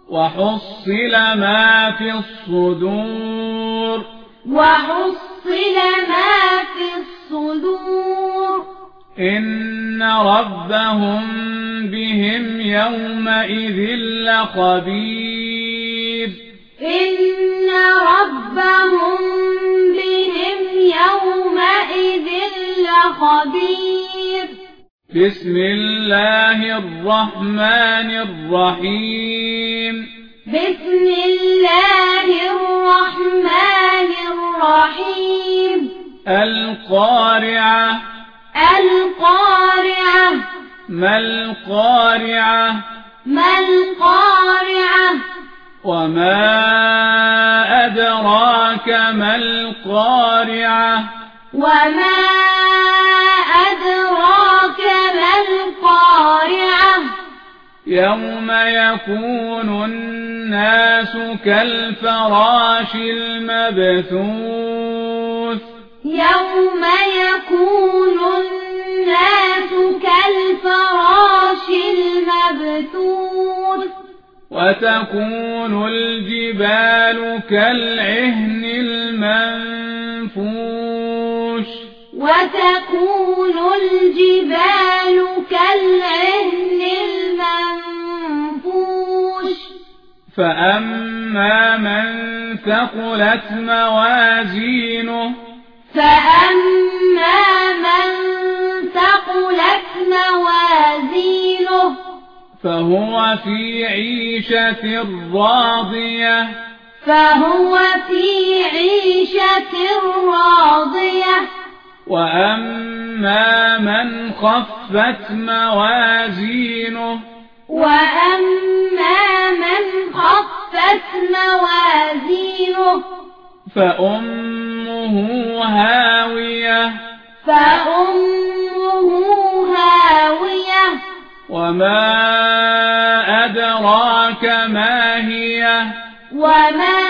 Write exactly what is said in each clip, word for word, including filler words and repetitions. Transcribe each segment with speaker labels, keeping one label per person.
Speaker 1: وحصل ما في الصدور
Speaker 2: وحصل ما في الصدور
Speaker 1: إن ربهم بهم يومئذ لخبير
Speaker 2: إن ربهم بهم يومئذ لخبير
Speaker 1: بسم الله الرحمن الرحيم
Speaker 2: بسم الله الرحمن الرحيم
Speaker 1: القارعة
Speaker 2: القارعة
Speaker 1: ما القارعة
Speaker 2: ما القارعة
Speaker 1: وما أدراك ما القارعة
Speaker 2: وما أدراك ما القارعة
Speaker 1: يوم يكون الناس كالفراش المبثوث
Speaker 2: يوم يكون الناس كالفراش المبثوث
Speaker 1: وتكون الجبال كالعهن المنفوش
Speaker 2: وتكون الجبال كالعهن المنفوش
Speaker 1: فأما من ثقلت موازينه
Speaker 2: فأما من ثقلت موازينه
Speaker 1: فهو في عيشة راضية
Speaker 2: فهو في عيشة راضية
Speaker 1: وأما من خفت موازينه
Speaker 2: وأما من خفت موازينه
Speaker 1: فأمه هاوية
Speaker 2: فأمه هاوية
Speaker 1: وما أدراك ما هي
Speaker 2: وما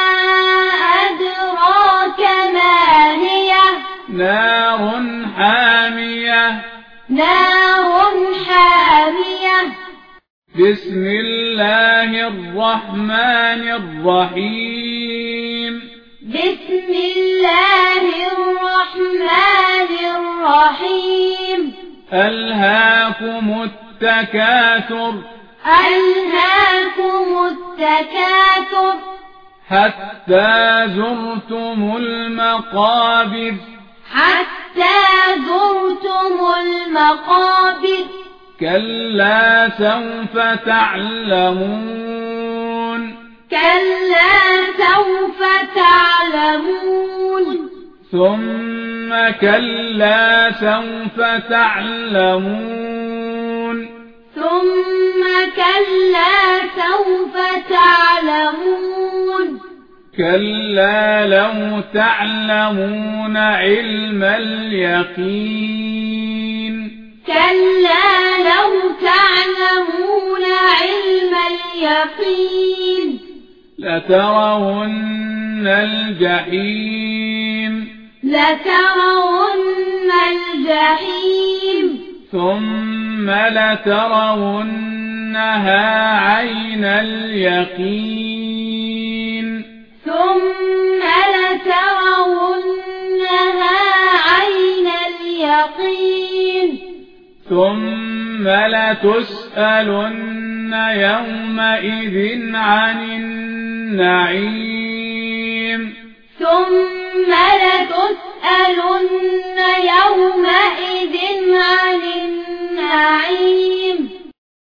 Speaker 2: أدراك ما هي
Speaker 1: نار حامية
Speaker 2: نار حامية
Speaker 1: بسم الله الرحمن الرحيم
Speaker 2: بسم الله الرحمن الرحيم
Speaker 1: ألهاكم التكاثر
Speaker 2: ألهاكم التكاثر
Speaker 1: حتى زرتم المقابر
Speaker 2: حتى زرتم المقابر
Speaker 1: كلا سوف تعلمون
Speaker 2: كلا سوف تعلمون
Speaker 1: ثم كلا سوف تعلمون
Speaker 2: ثم كلا سوف تعلمون
Speaker 1: كلا لو تعلمون علم اليقين
Speaker 2: كلا لو تعلمون علم اليقين
Speaker 1: لترون الجحيم
Speaker 2: لترون الجحيم
Speaker 1: ثم لترونها عين اليقين
Speaker 2: ثم لترونها عين اليقين
Speaker 1: ثم لتسألن يومئذ عن النعيم
Speaker 2: ثم لتسألن